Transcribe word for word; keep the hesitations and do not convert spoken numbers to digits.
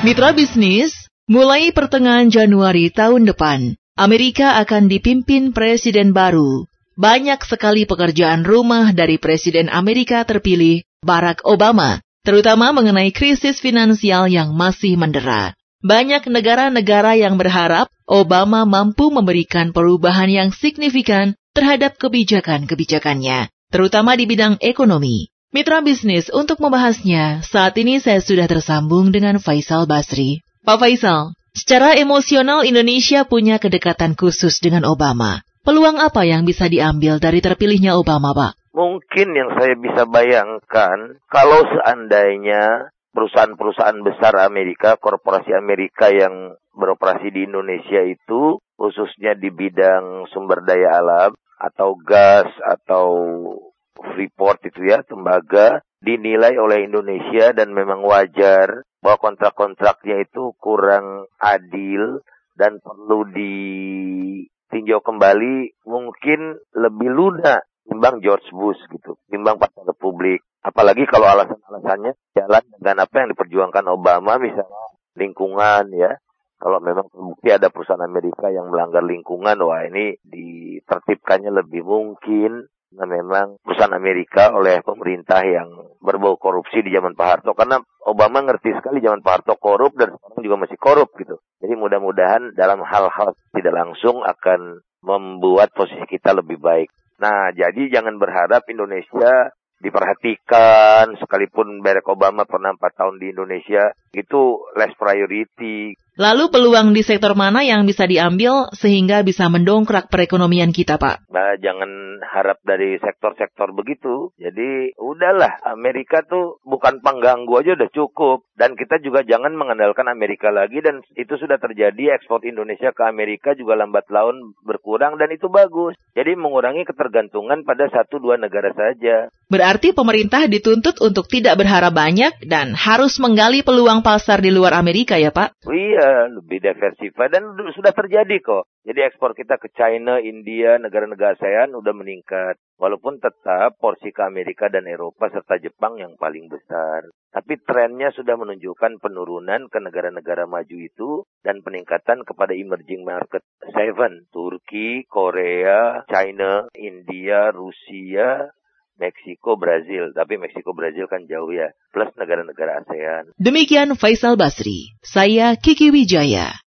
Mitra bisnis, mulai pertengahan Januari tahun depan, Amerika akan dipimpin presiden baru. Banyak sekali pekerjaan rumah dari Presiden Amerika terpilih, Barack Obama, terutama mengenai krisis finansial yang masih mendera. Banyak negara-negara yang berharap Obama mampu memberikan perubahan yang signifikan terhadap kebijakan-kebijakannya, terutama di bidang ekonomi. Mitra bisnis, untuk membahasnya, saat ini saya sudah tersambung dengan Faisal Basri. Pak Faisal, secara emosional Indonesia punya kedekatan khusus dengan Obama. Peluang apa yang bisa diambil dari terpilihnya Obama, Pak? Mungkin yang saya bisa bayangkan, kalau seandainya perusahaan-perusahaan besar Amerika, korporasi Amerika yang beroperasi di Indonesia itu, khususnya di bidang sumber daya alam, atau gas, atau Freeport itu ya, tembaga, dinilai oleh Indonesia dan memang wajar bahwa kontrak-kontraknya itu kurang adil dan perlu ditinjau kembali, mungkin lebih lunak timbang George Bush gitu, timbang Partai Republik. Apalagi kalau alasan-alasannya jalan dengan apa yang diperjuangkan Obama, misalnya lingkungan ya. Kalau memang terbukti ada perusahaan Amerika yang melanggar lingkungan, wah ini ditertibkannya lebih mungkin. Nah memang perusahaan Amerika oleh pemerintah yang berbau korupsi di zaman Pak Harto, karena Obama ngerti sekali zaman Pak Harto korup dan sekarang juga masih korup gitu. Jadi mudah-mudahan dalam hal-hal tidak langsung akan membuat posisi kita lebih baik. Nah jadi jangan berharap Indonesia diperhatikan, sekalipun Barack Obama pernah empat tahun di Indonesia, itu less priority. Lalu peluang di sektor mana yang bisa diambil sehingga bisa mendongkrak perekonomian kita, Pak? Nah, jangan harap dari sektor-sektor begitu. Jadi, udahlah, Amerika tuh bukan pengganggu aja udah cukup. Dan kita juga jangan mengandalkan Amerika lagi, dan itu sudah terjadi, ekspor Indonesia ke Amerika juga lambat laun berkurang, dan itu bagus. Jadi, mengurangi ketergantungan pada satu dua negara saja. Berarti pemerintah dituntut untuk tidak berharap banyak dan harus menggali peluang pasar di luar Amerika ya, Pak? Oh iya, lebih diversified dan sudah terjadi kok. Jadi ekspor kita ke China, India, negara-negara ASEAN udah meningkat. Walaupun tetap porsi ke Amerika dan Eropa serta Jepang yang paling besar. Tapi trennya sudah menunjukkan penurunan ke negara-negara maju itu dan peningkatan kepada emerging market seven. Turki, Korea, China, India, Rusia, Meksiko, Brazil. Tapi Meksiko, Brazil kan jauh ya. Plus negara-negara ASEAN. Demikian Faisal Basri. Saya Kiki Wijaya.